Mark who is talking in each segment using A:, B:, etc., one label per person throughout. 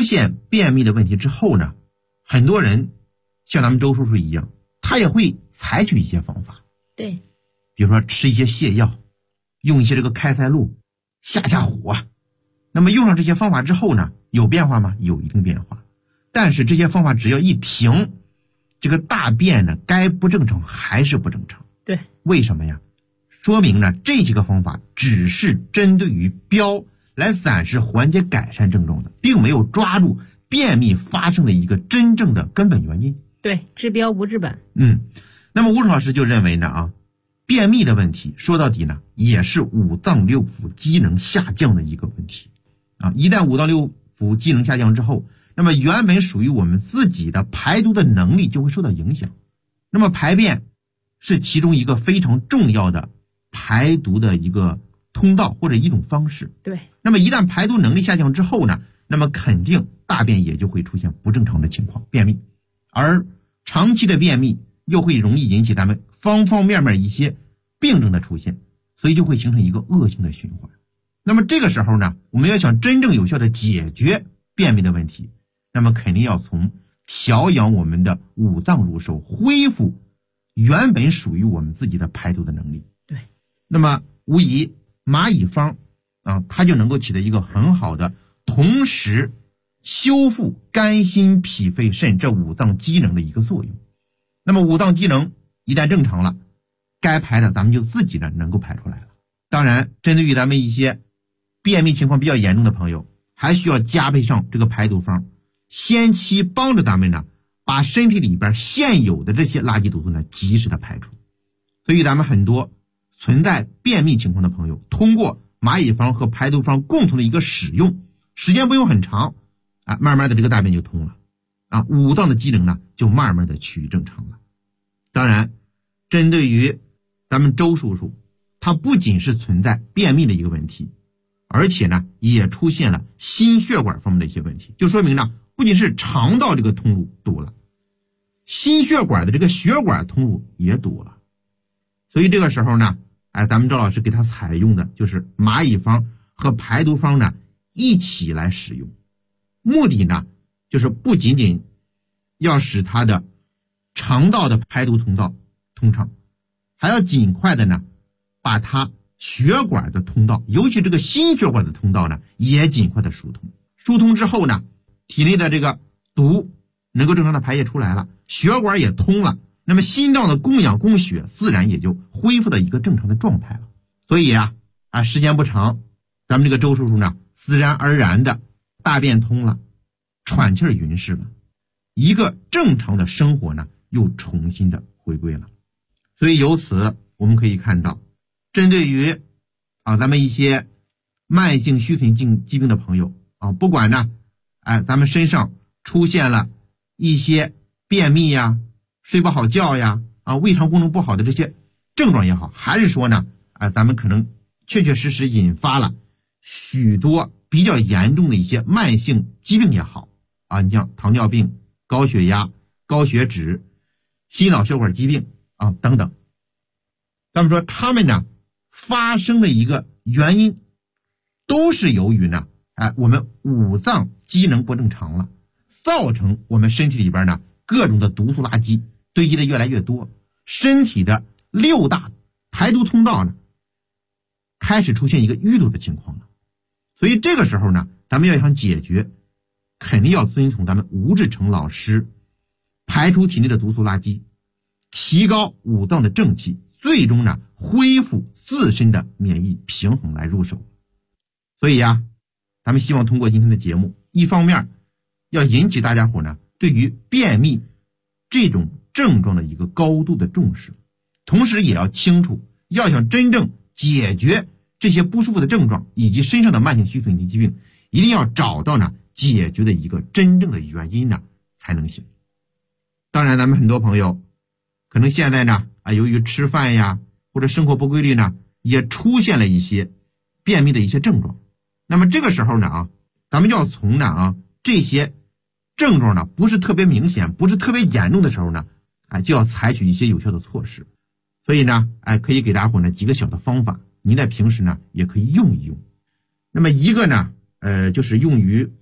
A: 现便秘的问题之后呢，很多人像咱们周叔叔一样，他也会采取一些方法。
B: 对，
A: 比如说吃一些泻药，用一些这个开塞露下火。那么用上这些方法之后呢，有变化吗？有一定变化。但是这些方法只要一停，这个大便呢，该不正常还是不正常。
B: 对，
A: 为什么呀？说明呢，这几个方法只是针对于标来暂时缓解改善症状的，并没有抓住便秘发生的一个真正的根本原因。
B: 对，治标不治本。
A: 那么吴老师就认为呢便秘的问题说到底呢，也是五脏六腑机能下降的一个问题一旦五脏六腑机能下降之后，那么原本属于我们自己的排毒的能力就会受到影响。那么排便是其中一个非常重要的排毒的一个通道或者一种方式。
B: 对，
A: 那么一旦排毒能力下降之后呢，那么肯定大便也就会出现不正常的情况，便秘。而长期的便秘又会容易引起咱们方方面面一些病症的出现，所以就会形成一个恶性的循环。那么这个时候呢，我们要想真正有效的解决便秘的问题，那么肯定要从调养我们的五脏入手，恢复原本属于我们自己的排毒的能力。
B: 对，
A: 那么无疑蚂蚁方它就能够起到一个很好的同时修复肝心脾肺肾这五脏机能的一个作用。那么五脏机能一旦正常了，该排的咱们就自己呢能够排出来了。当然针对于咱们一些便秘情况比较严重的朋友，还需要加倍上这个排毒方，先期帮着咱们呢把身体里边现有的这些垃圾毒素呢及时的排出。所以咱们很多存在便秘情况的朋友，通过蚂蚁方和排毒方共同的一个使用，时间不用很长慢慢的这个大便就通了五脏的机能呢就慢慢的趋于正常了。当然针对于咱们周叔叔，他不仅是存在便秘的一个问题，而且呢也出现了心血管方面的一些问题，就说明呢不仅是肠道这个通路堵了，心血管的这个血管通路也堵了。所以这个时候呢咱们赵老师给他采用的就是蚂蚁方和排毒方呢一起来使用，目的呢就是不仅仅要使他的肠道的排毒通道通畅，还要尽快的呢把他血管的通道，尤其这个心血管的通道呢也尽快的疏通。疏通之后呢，体内的这个毒能够正常的排泄出来了，血管也通了，那么心脏的供氧供血自然也就恢复到一个正常的状态了。所以时间不长，咱们这个周叔叔呢自然而然的大便通了，喘气匀实了，一个正常的生活呢又重新的回归了。所以由此我们可以看到，针对于咱们一些慢性虚损性疾病的朋友不管呢咱们身上出现了一些便秘呀、睡不好觉呀胃肠功能不好的这些症状也好，还是说呢咱们可能确确实实引发了许多比较严重的一些慢性疾病也好你像糖尿病、高血压、高血脂、心脑血管疾病等等，咱们说他们呢发生的一个原因都是由于呢我们五脏机能不正常了，造成我们身体里边呢各种的毒素垃圾堆积的越来越多，身体的六大排毒通道呢开始出现一个淤堵的情况了。所以这个时候呢，咱们要想解决，肯定要遵从咱们吴志成老师排出体内的毒素垃圾，提高五脏的正气，最终呢恢复自身的免疫平衡来入手。所以咱们希望通过今天的节目，一方面要引起大家伙呢对于便秘这种症状的一个高度的重视，同时也要清楚，要想真正解决这些不舒服的症状以及身上的慢性虚损性疾病，一定要找到呢解决的一个真正的原因呢才能行。当然咱们很多朋友可能现在呢由于吃饭呀或者生活不规律呢，也出现了一些便秘的一些症状。那么这个时候呢咱们要从呢这些症状呢不是特别明显、不是特别严重的时候呢就要采取一些有效的措施。所以呢可以给大家伙呢几个小的方法，您在平时呢也可以用一用。那么一个呢就是用于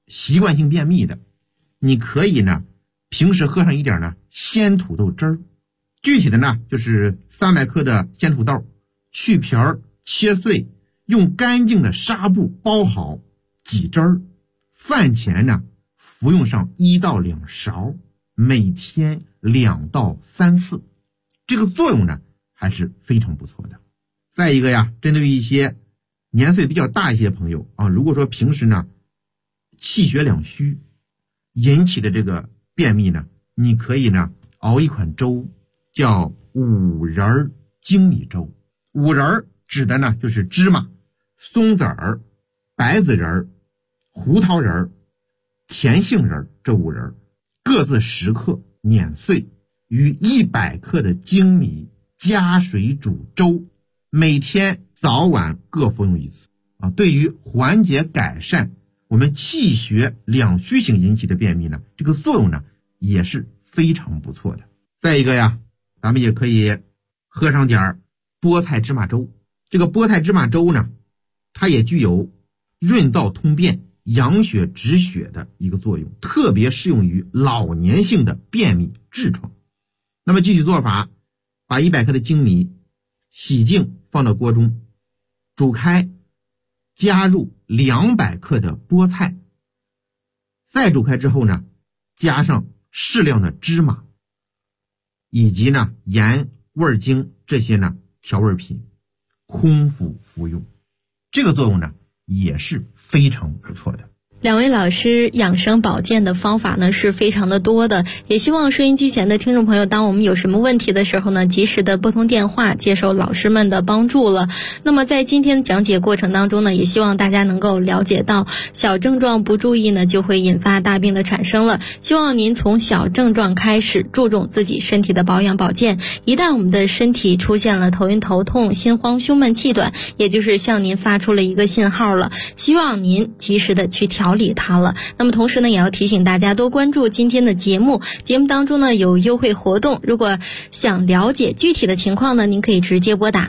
A: 习惯性便秘的，你可以呢平时喝上一点呢鲜土豆汁儿。具体的呢就是300克的鲜土豆，去皮儿切碎，用干净的纱布包好，挤汁儿。饭前呢服用上1到2勺，每天2到3次，这个作用呢还是非常不错的。再一个呀，针对于一些年岁比较大一些朋友啊，如果说平时呢气血两虚引起的这个便秘呢，你可以呢熬一款粥，叫五仁粳米粥。五仁指的呢就是芝麻、松子儿、白子仁、胡桃仁、甜杏仁这5仁，各自10克，碾碎，与100克的粳米加水煮粥，每天早晚各服用1次啊。对于缓解改善我们气血两虚型引起的便秘呢，这个作用呢也是非常不错的。再一个呀，咱们也可以喝上点菠菜芝麻粥。这个菠菜芝麻粥呢，它也具有润燥通便、养血止血的一个作用，特别适用于老年性的便秘痔疮。那么具体做法，把100克的粳米洗净放到锅中，煮开，加入200克的菠菜，再煮开之后呢，加上适量的芝麻，以及呢盐、味精这些呢调味品，空腹服用，这个作用呢也是非常不错的。
B: 两位老师养生保健的方法呢是非常的多的，也希望收音机前的听众朋友，当我们有什么问题的时候呢，及时的拨通电话，接受老师们的帮助了。那么在今天的讲解过程当中呢，也希望大家能够了解到，小症状不注意呢，就会引发大病的产生了。希望您从小症状开始，注重自己身体的保养保健。一旦我们的身体出现了头晕头痛、心慌、胸闷气短，也就是向您发出了一个信号了，希望您及时的去调理它了。那么同时呢，也要提醒大家多关注今天的节目当中呢有优惠活动，如果想了解具体的情况呢，您可以直接拨打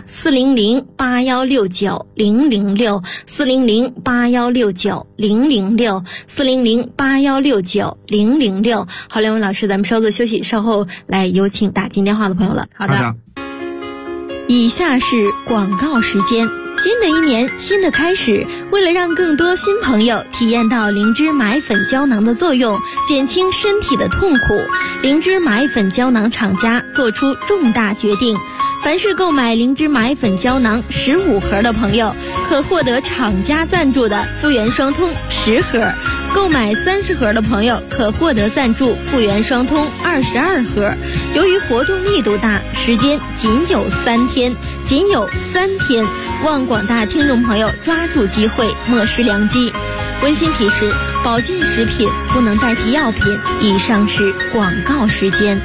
B: 400-8169-006 400-8169-006 400-8169-006。好，两位老师，咱们稍作休息，稍后来有请打进电话的朋友了。
A: 好的。
B: 以下是广告时间。新的一年，新的开始，为了让更多新朋友体验到灵芝买粉胶囊的作用，减轻身体的痛苦，灵芝买粉胶囊厂家做出重大决定，凡是购买灵芝买粉胶囊15盒的朋友，可获得厂家赞助的复原双通10盒，购买30盒的朋友可获得赞助复原双通22盒。由于活动力度大，时间仅有3天，望广大听众朋友抓住机会，莫失良机。温馨提示：保健食品不能代替药品。以上是广告时间。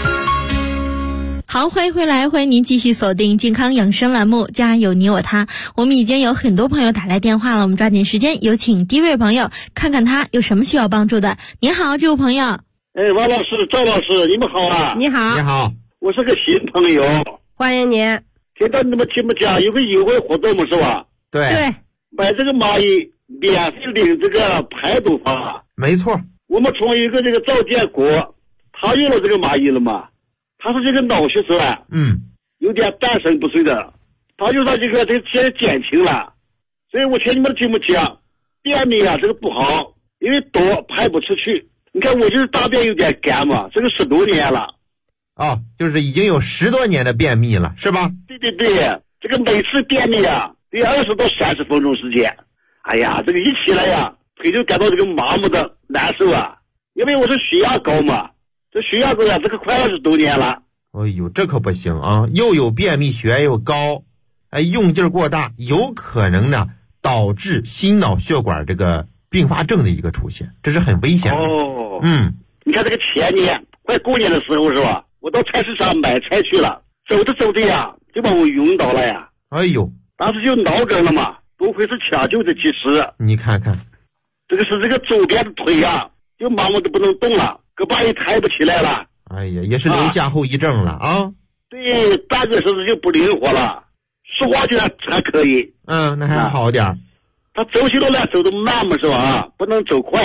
B: 好，欢迎回来，欢迎您继续锁定健康养生栏目，家有你我他。我们已经有很多朋友打来电话了，我们抓紧时间，有请第一位朋友，看看他有什么需要帮助的。您好，这位朋友。
C: 王老师、赵老师，你们好啊！
D: 你好，
A: 你好，
C: 我是个新朋友，
D: 欢迎您。
C: 听到你们节目讲有个优惠活动嘛，是吧？
A: 对，
C: 买这个蚂蚁免费领这个排毒法。
A: 没错。
C: 我们从一个这个赵建国，他用了这个蚂蚁了嘛，他是这个脑血栓，有点半身不遂的，他用上这个现在减轻了，所以我听你们的节目讲，便秘啊这个不好，因为多排不出去。你看我就是大便有点干嘛，这个10多年了。
A: 就是已经有10多年的便秘了，是吧？
C: 对，这个每次便秘啊，得20到30分钟时间。哎呀，这个一起来呀，腿就感到这个麻木的难受啊。因为我是血压高嘛，这血压高呀，这个快20多年了。
A: 哎呦，这可不行啊！又有便秘，血压又高，用劲过大，有可能呢导致心脑血管这个并发症的一个出现，这是很危险的。
C: 你看这个前年快过年的时候是吧？我到菜市场买菜去了，走着呀，就把我晕倒了呀！
A: 哎呦，
C: 当时就脑梗了嘛，多亏是抢救的及时。
A: 你看看，
C: 这个是这个左边的腿啊，就麻木的不能动了，胳膊也抬不起来了。
A: 哎呀，也是留下后遗症了啊！
C: 对，半个身子就不灵活了，说话就还可以。
A: 那还好点。
C: 他走起路来走得慢嘛是吧？不能走快。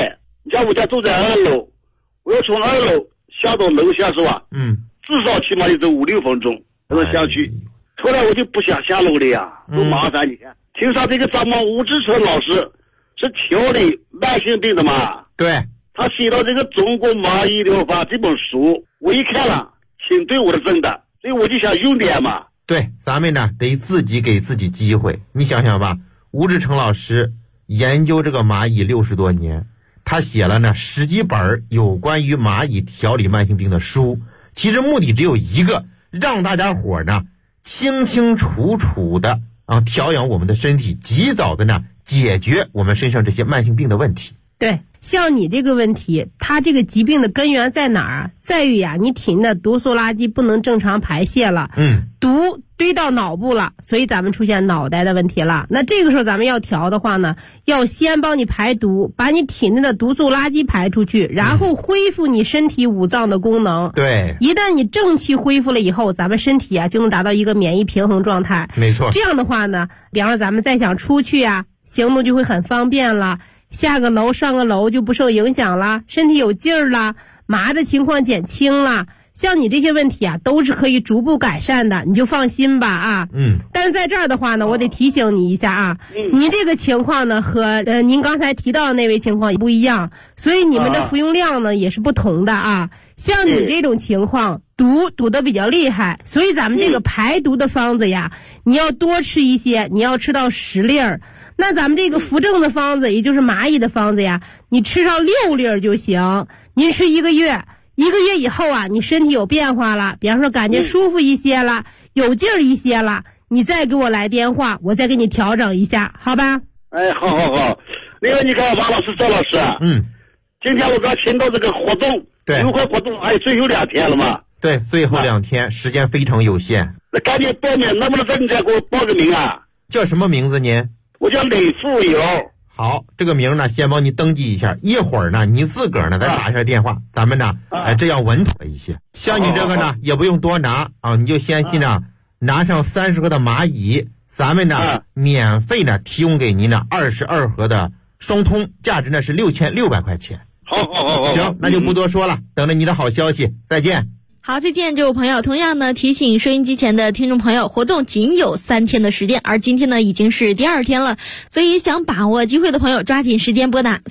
C: 你像我家住在2楼，我要从2楼下到楼下是吧？至少起码得走5-6分钟才能下去。后来我就不想下楼了呀，多麻烦你看。听说这个咱们吴志成老师是调理慢性病的嘛？
A: 对，
C: 他写到这个《中国蚂蚁疗法》这本书，我一看了，挺对我的症的，所以我就想用点嘛。
A: 对，咱们呢得自己给自己机会。你想想吧，吴志成老师研究这个蚂蚁60多年，他写了呢10几本有关于蚂蚁调理慢性病的书，其实目的只有一个，让大家伙呢清清楚楚的调养我们的身体，及早的呢解决我们身上这些慢性病的问题。
D: 对，像你这个问题，它这个疾病的根源在哪儿？在于呀，你体内的毒素垃圾不能正常排泄了，毒堆到脑部了，所以咱们出现脑袋的问题了。那这个时候咱们要调的话呢，要先帮你排毒，把你体内的毒素垃圾排出去，然后恢复你身体5脏的功能。
A: 对，
D: 一旦你正气恢复了以后，咱们身体啊就能达到一个免疫平衡状态。
A: 没错。
D: 这样的话呢，比方说咱们再想出去啊，行动就会很方便了。下个楼上个楼就不受影响了，身体有劲儿了，麻的情况减轻了。像你这些问题啊，都是可以逐步改善的，你就放心吧啊。但是在这儿的话呢，我得提醒你一下啊，你这个情况呢和您刚才提到的那位情况也不一样，所以你们的服用量呢也是不同的啊。像你这种情况，堵得比较厉害，所以咱们这个排毒的方子呀，你要多吃一些，你要吃到10粒儿。那咱们这个扶正的方子，也就是蚂蚁的方子呀，你吃上6粒儿就行。您吃1个月，1个月以后啊，你身体有变化了，比方说感觉舒服一些了，有劲儿一些了，你再给我来电话，我再给你调整一下，好吧？
C: 哎，好。另外你看王老师、赵老师，今天我刚听到这个活动，
A: 对，
C: 优惠活动还有最后2天了嘛？
A: 对，最后2天，时间非常有限。
C: 那赶紧报名，能不能在你这给我报个名啊？
A: 叫什么名字您？
C: 我叫李富友。
A: 好，这个名呢先帮你登记一下，一会儿呢你自个儿呢再打一下电话，咱们呢这样稳妥一些。像你这个呢也不用多拿你就先去呢拿上30盒的蚂蚁，咱们呢免费呢提供给您呢22盒的双通，价值呢是6600块钱。
C: 好。
A: 行，那就不多说了，等着你的好消息，再见。
B: 好，再见，这位朋友。同样呢，提醒收音机前的听众朋友，活动仅有3天的时间，而今天呢已经是第2天了，所以想把握机会的朋友，抓紧时间拨打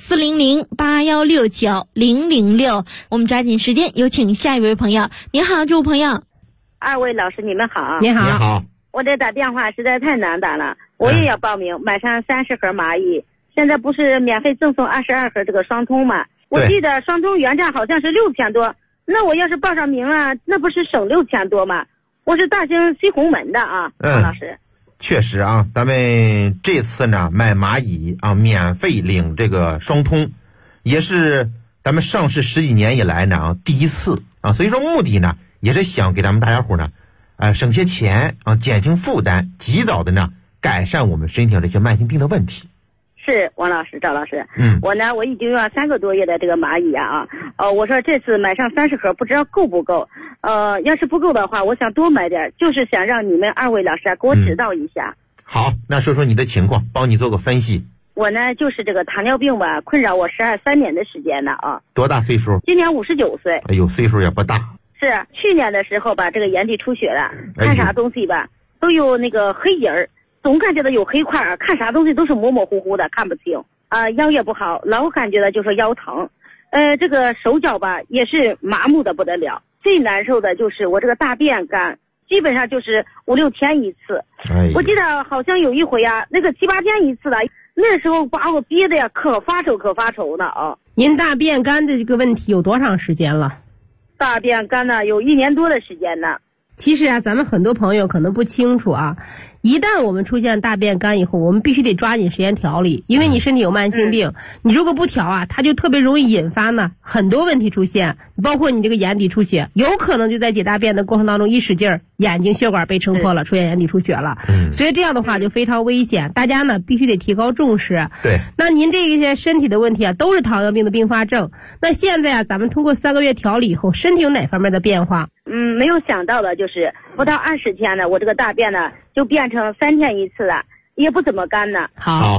B: 400-8169-006。我们抓紧时间，有请下一位朋友。你好，这位朋友。
E: 2位老师，你们好。
D: 你好。
A: 你好。
E: 我这打电话实在太难打了，我也要报名，买上30盒蚂蚁。现在不是免费赠送22盒这个双通吗？我记得双通原价好像是6000多。那我要是报上名了，那不是省6000多吗？我是大兴西红门的啊，王老师。
A: 确实啊，咱们这次呢卖蚂蚁免费领这个双通，也是咱们上市10几年以来呢第一次所以说目的呢也是想给咱们大家伙呢省些钱减轻负担，及早的呢改善我们身体上这些慢性病的问题。
E: 是王老师、赵老师，我呢，我已经用了3个多月的这个蚂蚁我说这次买上30盒，不知道够不够。要是不够的话，我想多买点，就是想让你们2位老师给我指导一下。
A: 好，那说说你的情况，帮你做个分析。
E: 我呢，就是这个糖尿病吧，困扰我3年的时间了啊。
A: 多大岁数？
E: 今年59岁。
A: 哎呦，岁数也不大。
E: 是去年的时候吧，这个眼底出血了，看啥东西吧都有那个黑影儿。总感觉到有黑块，看啥东西都是模模糊糊的，看不清腰也不好，老感觉到就是腰疼。这个手脚吧也是麻木的不得了。最难受的就是我这个大便干，基本上就是5-6天一次。我记得好像有一回那个7-8天一次的，那时候把我憋的呀可发愁呢啊。
D: 您大便干的这个问题有多长时间了？
E: 大便干呢有1年多的时间呢。
D: 其实咱们很多朋友可能不清楚一旦我们出现大便干以后，我们必须得抓紧时间调理，因为你身体有慢性病，你如果不调它就特别容易引发呢很多问题出现，包括你这个眼底出血，有可能就在解大便的过程当中一使劲儿，眼睛血管被撑破了，出现眼底出血了。所以这样的话就非常危险，大家呢必须得提高重视。
A: 对，
D: 那您这些身体的问题都是糖尿病的并发症。那现在咱们通过3个月调理以后，身体有哪方面的变化？
E: 没有想到的就是不到20天呢，我这个大便呢就变成3天一次了，也不怎么干呢。
D: 好，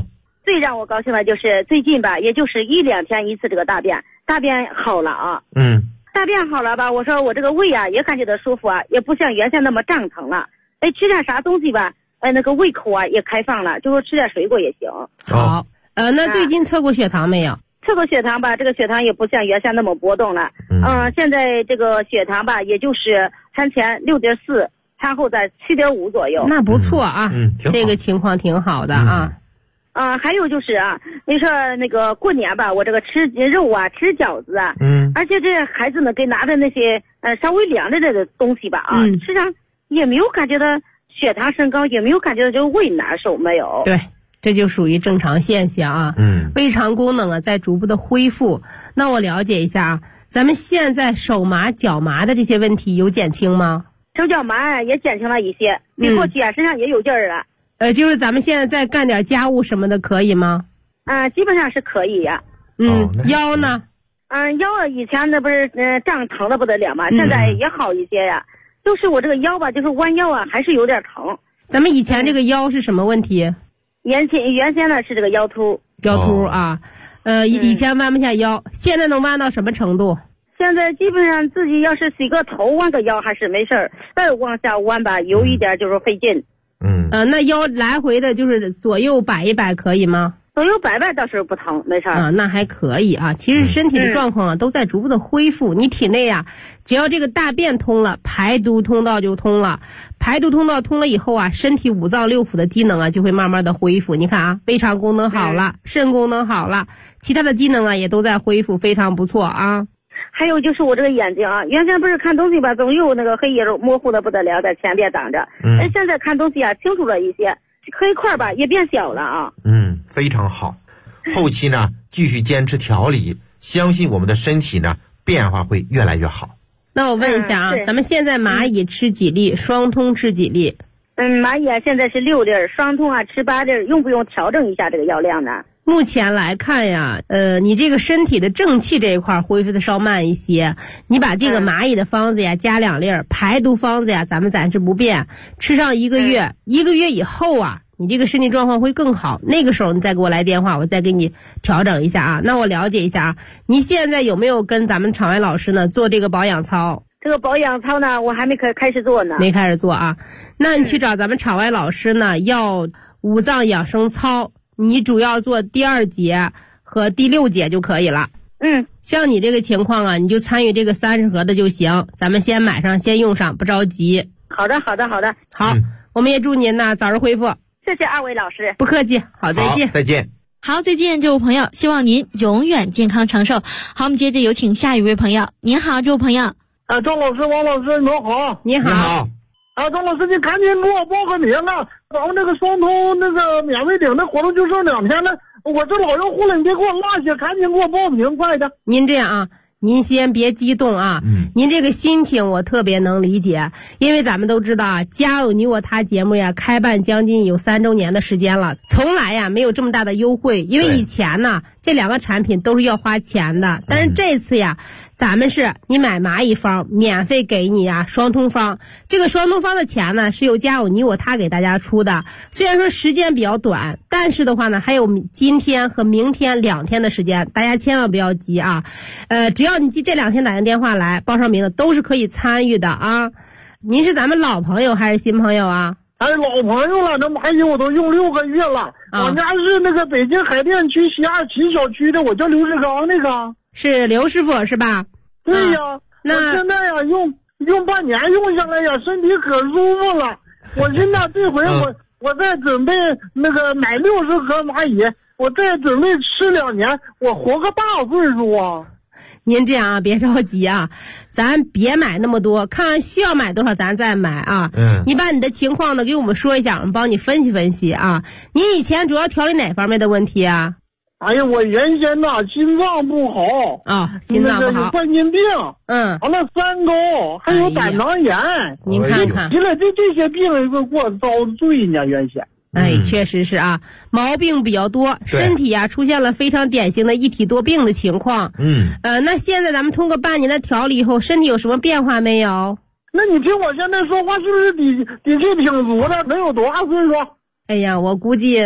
E: 最让我高兴的就是最近吧，也就是1、2天一次这个大便好了啊。大便好了吧，我说我这个胃啊也感觉到舒服啊，也不像原先那么胀疼了。哎，吃点啥东西吧，那个胃口啊也开放了，就说吃点水果也行。
D: 好，那最近测过血糖没有？
E: 测过血糖吧，这个血糖也不像原先那么波动了。现在这个血糖吧，也就是餐前6.4，餐后在7.5左右。
D: 那不错啊，这个情况挺好的啊。
E: 还有就是啊，你说那个过年吧，我这个吃肉啊，吃饺子啊，而且这孩子们给拿的那些稍微凉的这个东西吧啊，吃上也没有感觉到血糖升高，也没有感觉到这个胃难受，没有。
D: 对，这就属于正常现象啊。胃肠功能啊在逐步的恢复。那我了解一下啊，咱们现在手麻脚麻的这些问题有减轻吗？
E: 手脚麻也减轻了一些，比过去啊身上也有劲儿了。
D: 就是咱们现在再干点家务什么的可以吗？
E: 基本上是可以呀。
D: 腰呢？
E: 腰以前那不是胀疼的不得了嘛，现在也好一些呀。就是我这个腰吧，就是弯腰啊，还是有点疼。
D: 咱们以前这个腰是什么问题？
E: 原先呢是这个腰突。
D: 腰突啊，以前弯不下腰，现在能弯到什么程度？
E: 现在基本上自己要是洗个头弯个腰还是没事儿，再往下弯吧，有一点就是费劲。
D: 那腰来回的就是左右摆一摆可以吗？
E: 左右摆摆倒是不疼，没事儿。
D: 那还可以啊。其实身体的状况啊都在逐步的恢复。你体内啊，只要这个大便通了，排毒通道就通了。排毒通道通了以后啊，身体5脏6腑的机能啊就会慢慢的恢复。你看啊，胃肠功能好了，肾功能好了，其他的机能啊也都在恢复，非常不错啊。
E: 还有就是我这个眼睛啊，原先不是看东西吧，总有那个黑影模糊的不得了，在前边挡着。现在看东西啊清楚了一些，黑块吧也变小了啊。
A: 非常好。后期呢继续坚持调理，相信我们的身体呢变化会越来越好。
D: 那我问一下啊，咱们现在蚂蚁吃几粒，双通吃几粒？
E: 蚂蚁啊现在是6粒，双通啊吃8粒，用不用调整一下这个药量呢？
D: 目前来看呀，你这个身体的正气这一块恢复的稍慢一些，你把这个蚂蚁的方子呀加2粒，排毒方子呀咱们暂时不变，吃上1个月，1个月以后啊，你这个身体状况会更好，那个时候你再给我来电话，我再给你调整一下啊。那我了解一下啊，你现在有没有跟咱们场外老师呢做这个保养操？
E: 这个保养操呢，我还没开始做呢。
D: 没开始做啊？那你去找咱们场外老师呢，要5脏养生操。你主要做第2节和第6节就可以了。像你这个情况啊，你就参与这个30盒的就行，咱们先买上先用上，不着急。
E: 好的。
D: 好，我们也祝您呢早日恢复。
E: 谢谢2位老师。
D: 不客气。好，再见。
A: 再见。
B: 好，再见，这位朋友，希望您永远健康长寿。好，我们接着有请下一位朋友。您好，这位朋友。
F: 张老师、王老师，你们好。
D: 你好。
F: 张老师，你赶紧给我报个名啊！咱们这个双通那个免费领的活动就剩2天了，我这老用户了，你别给我落下，赶紧给我报名，快点。
D: 您这样啊，您先别激动啊，您这个心情我特别能理解，因为咱们都知道啊，家有你我他节目呀，开办将近有3周年的时间了，从来呀没有这么大的优惠，因为以前呢这2个产品都是要花钱的，但是这次呀，咱们是你买蚂蚁方免费给你啊双通方，这个双通方的钱呢是由家有你我他给大家出的，虽然说时间比较短，但是的话呢还有今天和明天2天的时间，大家千万不要急啊，只要你这2天打电话来报上名的都是可以参与的啊。您是咱们老朋友还是新朋友啊？
F: 老朋友了，这蚂蚁我都用6个月了。我家是那个北京海淀区西27小区的，我叫刘志刚那个。是
D: 刘师傅是吧？
F: 对呀，那我现在呀用半年用下来呀，身体可舒服了。我现在这回我再准备那个买60盒蚂蚁，我再准备吃2年，我活个大岁数啊。
D: 您这样啊，别着急啊，咱别买那么多，看需要买多少咱再买啊。你把你的情况呢给我们说一下，我们帮你分析分析啊。你以前主要调理哪方面的问题啊？
F: 哎呀，我原先呐心脏不好
D: 啊，心脏不好，
F: 有冠心病，完了三高，还有胆囊炎。
D: 您看看，
F: 现在这些病给我遭罪呢，原先。
D: 确实是啊，毛病比较多，身体啊出现了非常典型的一体多病的情况。那现在咱们通过半年的调理以后，身体有什么变化没有？
F: 那你听我现在说话是不是底气挺足的？能有多大岁数？
D: 哎呀，我估计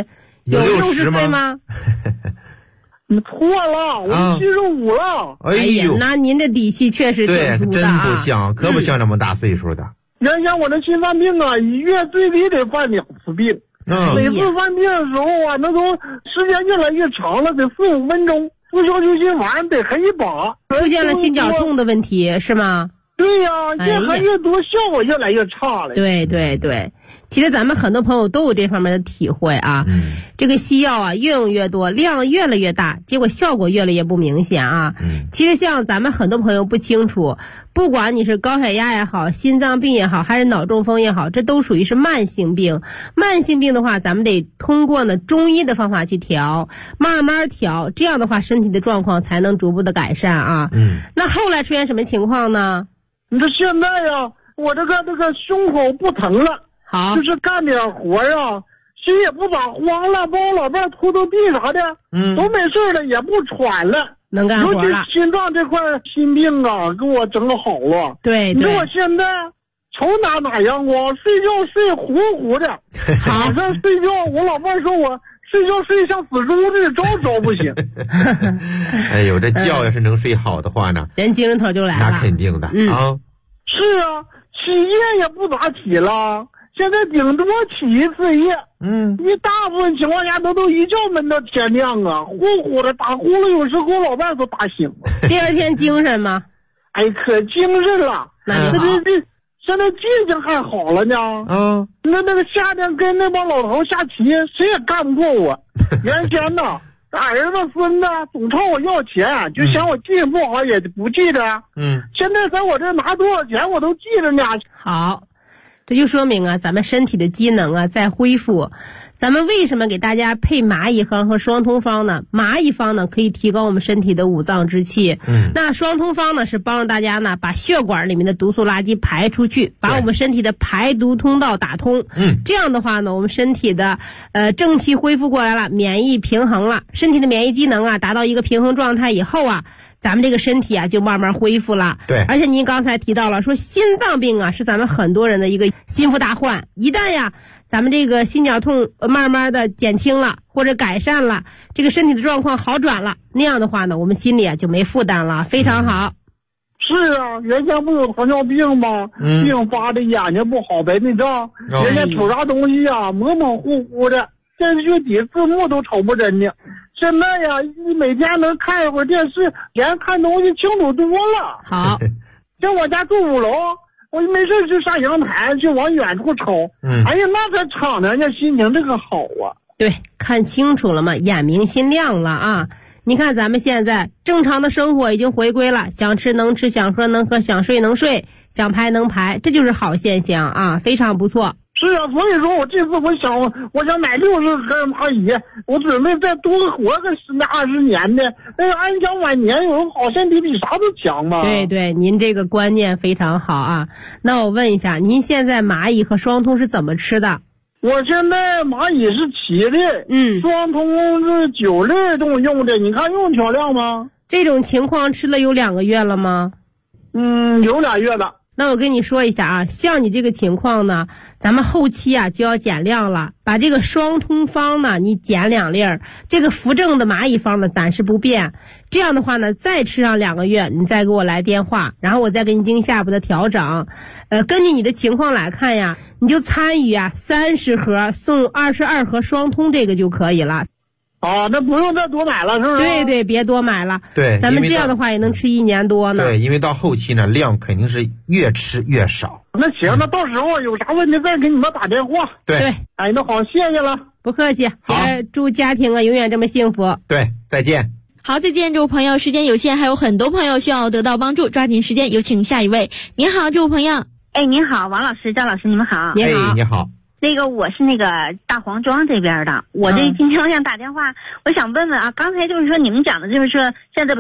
D: 有60岁吗？
F: 你错了，我75了。
D: 哎呀，那您的底气确实挺足的啊，
G: 真不像，可不像那么大岁数的。
F: 原先我这心脏病啊，一月最低得犯2次病。每次犯病的时候啊，那都时间越来越长了，得4、5分钟。速效救心丸得喝一把。
D: 出现了心绞痛的问题是吗？
F: 对呀，越喝越多，效果越来越差了。
D: 对对对，其实咱们很多朋友都有这方面的体会啊。这个西药啊，越用越多，量越来越大，结果效果越来越不明显啊。其实像咱们很多朋友不清楚，不管你是高血压也好，心脏病也好，还是脑中风也好，这都属于是慢性病。慢性病的话，咱们得通过呢中医的方法去调，慢慢调，这样的话身体的状况才能逐步的改善啊。那后来出现什么情况呢？
F: 你这现在呀，我这个胸口不疼了，
D: 好，
F: 就是干点活啊，心也不咋慌了，帮我老伴拖地啥的，都没事了，也不喘了，
D: 能干活了。
F: 尤其心脏这块心病啊，给我整好了。
D: 对，
F: 你说我现在瞅哪阳光，睡觉睡糊糊的，晚上睡觉，我老伴说我睡觉睡像死猪似的，招不行。
G: 哎呦，这觉要是能睡好的话呢，
D: 人精神头就来了。
G: 那肯定的啊。
F: 是啊，起夜也不咋起了，现在顶多起一次夜。一大部分情况下都一觉闷到天亮啊，呼呼的打呼噜，有时候给我老伴都打醒了。
D: 第二天精神吗？
F: 哎，可精神了。
D: 那就好。
F: 现在记性还好了呢。那个夏天跟那帮老头下棋，谁也干不过我。原先呢，儿子孙子总朝我要钱，就嫌我记性不好，也不记着。现在在我这拿多少钱我都记着呢。
D: 好，这就说明啊，咱们身体的机能啊在恢复。咱们为什么给大家配蚂蚁方和双通方呢？蚂蚁方呢可以提高我们身体的五脏之气，那双通方呢是帮助大家呢把血管里面的毒素垃圾排出去，把我们身体的排毒通道打通。这样的话呢，我们身体的正气恢复过来了，免疫平衡了，身体的免疫机能啊达到一个平衡状态以后啊，咱们这个身体啊就慢慢恢复了。
G: 对，
D: 而且您刚才提到了说心脏病啊是咱们很多人的一个心腹大患，一旦呀咱们这个心绞痛慢慢的减轻了或者改善了，这个身体的状况好转了，那样的话呢，我们心里啊就没负担了，非常好。
F: 是啊，原先不有糖尿病吗？并发的眼睛不好白内障，人家瞅啥东西啊模模糊糊的，电视底字幕都瞅不真呢。现在呀，你每天能看一会儿电视，连看东西清楚多了。
D: 好，
F: 像我家住5楼，我没事就上阳台就往远处瞅。哎呀，那才敞亮，人家心情这个好啊。
D: 对，看清楚了嘛，眼明心亮了啊。你看咱们现在正常的生活已经回归了，想吃能吃，想喝能喝，想睡能睡，想排能排，这就是好现象啊，非常不错。
F: 是啊，所以说我这次我想买60颗蚂蚁，我准备再多活个10年20年的，那个安享晚年，有个好身体比啥都强嘛。
D: 对对，您这个观念非常好啊。那我问一下，您现在蚂蚁和双通是怎么吃的？
F: 我现在蚂蚁是7粒，双通是9粒都用的，你看用调料吗？
D: 这种情况吃了有2个月了吗？
F: 有2月了。
D: 那我跟你说一下啊，像你这个情况呢，咱们后期啊就要减量了，把这个双通方呢你减2粒儿，这个扶正的蚂蚁方呢暂时不变。这样的话呢，再吃上2个月，你再给我来电话，然后我再给你进行下一步的调整。根据你的情况来看呀，你就参与啊30盒送22盒双通这个就可以了。
F: 那不用再多买了，是不是？
D: 对对，别多买了。
G: 对，
D: 咱们这样的话也能吃1年多呢。
G: 对，因为到后期呢，量肯定是越吃越少。
F: 那行，那到时候有啥问题再给你们打电话。
G: 对，
F: 哎，那好，谢谢了，
D: 不客气。
G: 好，
D: 祝家庭啊永远这么幸福。
G: 对，再见。
B: 好，再见，这位朋友，时间有限，还有很多朋友需要得到帮助，抓紧时间，有请下一位。你好，这位朋友。
H: 哎，您好，王老师、赵老师，你们好。
D: 你好，
G: 你好。
H: 那个我是那个大黄庄这边的，我这今天想打电话，我想问问啊，刚才就是说你们讲的就是说现在不是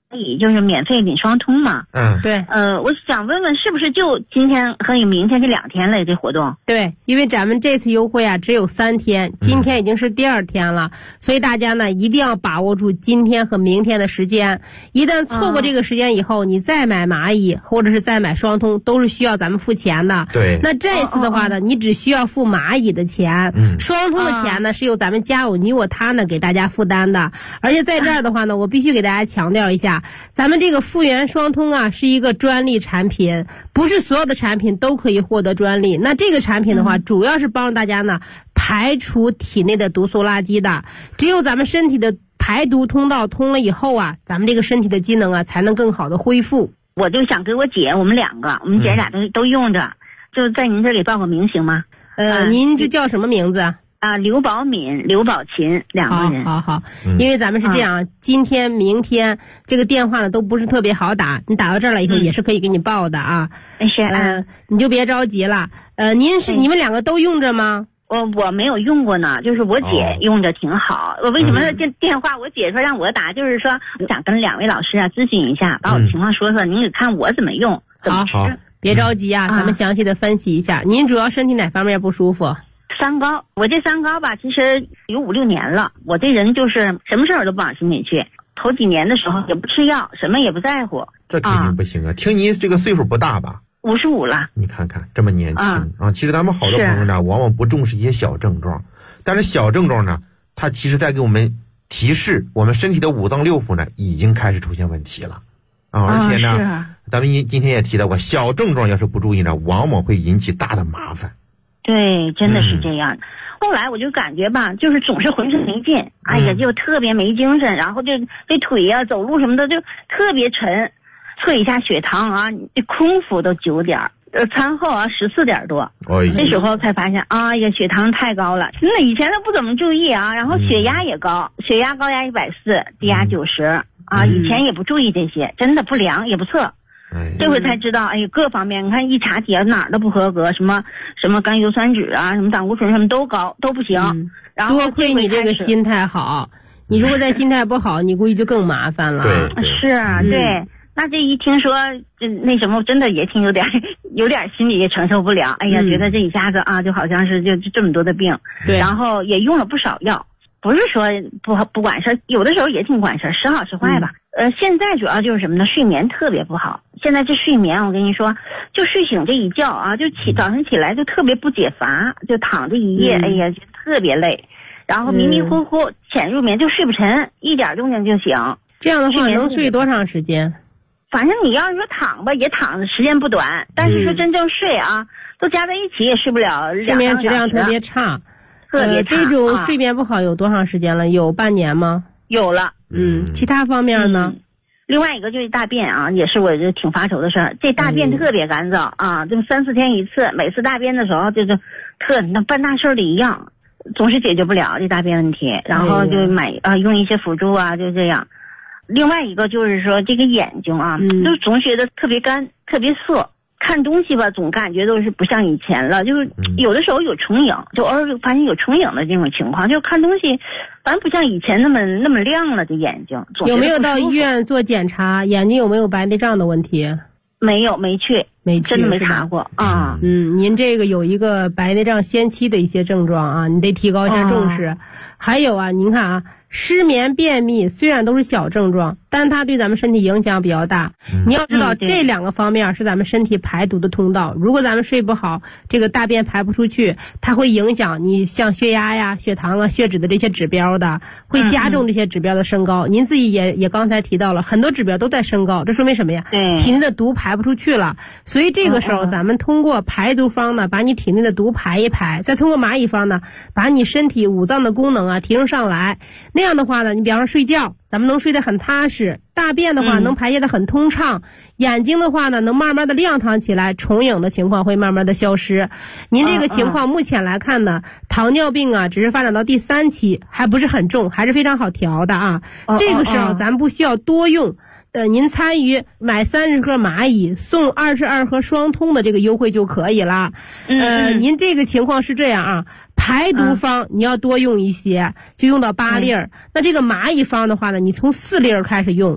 H: 就是免费领双通嘛。
D: 对。
H: 我想问问，是不是就今天和明天这2天了？这活动？
D: 对，因为咱们这次优惠啊只有3天，今天已经是第2天了，所以大家呢一定要把握住今天和明天的时间。一旦错过这个时间以后，你再买蚂蚁或者是再买双通，都是需要咱们付钱的。
G: 对。
D: 那这次的话呢，你只需要付蚂蚁的钱，双通的钱呢是由咱们家有你我他呢给大家负担的。而且在这儿的话呢，我必须给大家强调一下，咱们这个复原双通啊是一个专利产品，不是所有的产品都可以获得专利。那这个产品的话，主要是帮助大家呢排除体内的毒素垃圾的。只有咱们身体的排毒通道通了以后啊，咱们这个身体的机能啊才能更好的恢复。
H: 我就想给我姐，我们姐俩都用着，就在您这里报个名行吗？
D: 您这叫什么名字啊？
H: 刘宝敏、刘宝琴2个人。
D: 好，因为咱们是这样，今天、明天这个电话呢都不是特别好打，你打到这儿了以后也是可以给你报的啊。
H: 是
D: 你就别着急了。你们2个都用着吗？
H: 我没有用过呢，就是我姐用着挺好。我为什么这电话我姐说让我打，就是说我想跟2位老师啊咨询一下，把我的情况说说，您给看我怎么用，怎么吃。
D: 别着急啊，咱们详细的分析一下。您主要身体哪方面不舒服
H: ？3高。我这3高吧，其实有5、6年了。我这人就是什么事儿都不往心里去。头几年的时候也不吃药，什么也不在乎。
G: 这肯定不行啊！听您这个岁数不大吧
H: ？55了。
G: 你看看这么年轻啊！其实咱们好多朋友呢，往往不重视一些小症状，但是小症状呢，它其实在给我们提示，我们身体的5脏6腑呢已经开始出现问题了而且呢，咱们今天也提到过，小症状要是不注意呢，往往会引起大的麻烦。
H: 对，真的是这样。后来我就感觉吧，就是总是浑身没劲，哎呀，就特别没精神，然后这腿啊、走路什么的就特别沉，测一下血糖啊，这空腹都9点，餐后啊14点多。这时候才发现，哎呀，血糖太高了。那以前都不怎么注意啊，然后血压也高，血压高压140，低压90啊，以前也不注意这些，真的不量也不测。这回才知道，哎呀，各方面你看一查体啊，哪儿都不合格，什么甘油酸酯啊，什么胆固醇什么都高，都不行。然后
D: 多亏你这个心态好，你如果再心态不好，你估计就更麻烦了。
H: 是啊，对。那这一听说那什么，真的也挺有点心里也承受不了。哎呀，觉得这一下子啊，就好像是就这么多的病。
D: 对。
H: 然后也用了不少药，不是说不管事，有的时候也挺管事，时好时坏吧。现在主要就是什么呢？睡眠特别不好。现在这睡眠，我跟你说，就睡醒这一觉啊，就早上起来就特别不解乏，就躺着一夜，哎呀，就特别累，然后迷迷糊糊浅入眠，就睡不沉，一点动静就醒。
D: 这样的话能睡多长时间？
H: 反正你要是说躺吧，也躺的时间不短，但是说真正睡啊，都加在一起也睡不了2-3个小时。
D: 睡眠质量特别差。这种睡眠不好有多长时间了？有半年吗？
H: 有了。
D: 其他方面呢？
H: 另外一个就是大便啊，也是我这挺发愁的事儿。这大便特别干燥啊，就3、4天一次，每次大便的时候就是那办大事的一样，总是解决不了这大便问题，然后就用一些辅助啊，就这样。另外一个就是说这个眼睛啊，就总觉得特别干、特别涩，看东西吧总感觉都是不像以前了，就是有的时候有重影，就偶尔发现有重影的这种情况，就看东西反正不像以前那么亮了，这眼睛。
D: 有没有到医院做检查？眼睛有没有白内障的问题？
H: 没有，没去，真的没查过啊。
D: 您这个有一个白内障先期的一些症状啊，你得提高一下重视。还有啊，您看啊，失眠、便秘虽然都是小症状，但它对咱们身体影响比较大。你要知道，这2个方面是咱们身体排毒的通道。如果咱们睡不好，这个大便排不出去，它会影响你像血压呀、血糖啊、血脂的这些指标的，会加重这些指标的升高。您自己也刚才提到了，很多指标都在升高，这说明什么呀？体内的毒排不出去了。所以这个时候，咱们通过排毒方呢，把你体内的毒排一排，再通过蚂蚁方呢，把你身体5脏的功能啊提升上来。那样的话呢，你比方说睡觉，咱们能睡得很踏实；大便的话能排泄得很通畅；眼睛的话呢，能慢慢的亮堂起来，重影的情况会慢慢的消失。您这个情况目前来看呢，糖尿病啊只是发展到第3期，还不是很重，还是非常好调的啊。这个时候咱不需要多用。您参与买30盒蚂蚁送22盒双通的这个优惠就可以了。您这个情况是这样啊，排毒方你要多用一些，就用到8粒儿。那这个蚂蚁方的话呢，你从4粒儿开始用。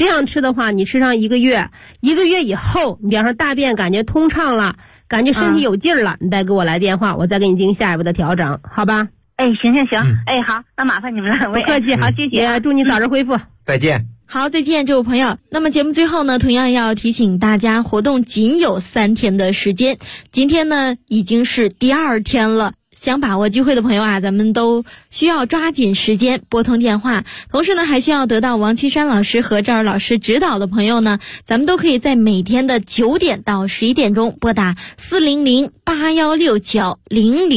D: 这样吃的话，你吃上1个月，1个月以后，你比方说大便感觉通畅了，感觉身体有劲儿了，你再给我来电话，我再给你进行下一步的调整，好吧？
H: 哎，行，哎，好，那麻烦你们了，
D: 不客气，
H: 好，谢谢，
D: 也祝你早日恢复，
G: 再见。
B: 好，再见，这位朋友。那么节目最后呢，同样要提醒大家，活动仅有3天的时间，今天呢已经是第2天了。想把握机会的朋友啊，咱们都需要抓紧时间拨通电话。同时呢，还需要得到王岐山老师和赵尔老师指导的朋友呢，咱们都可以在每天的9点到11点钟拨打400-816900。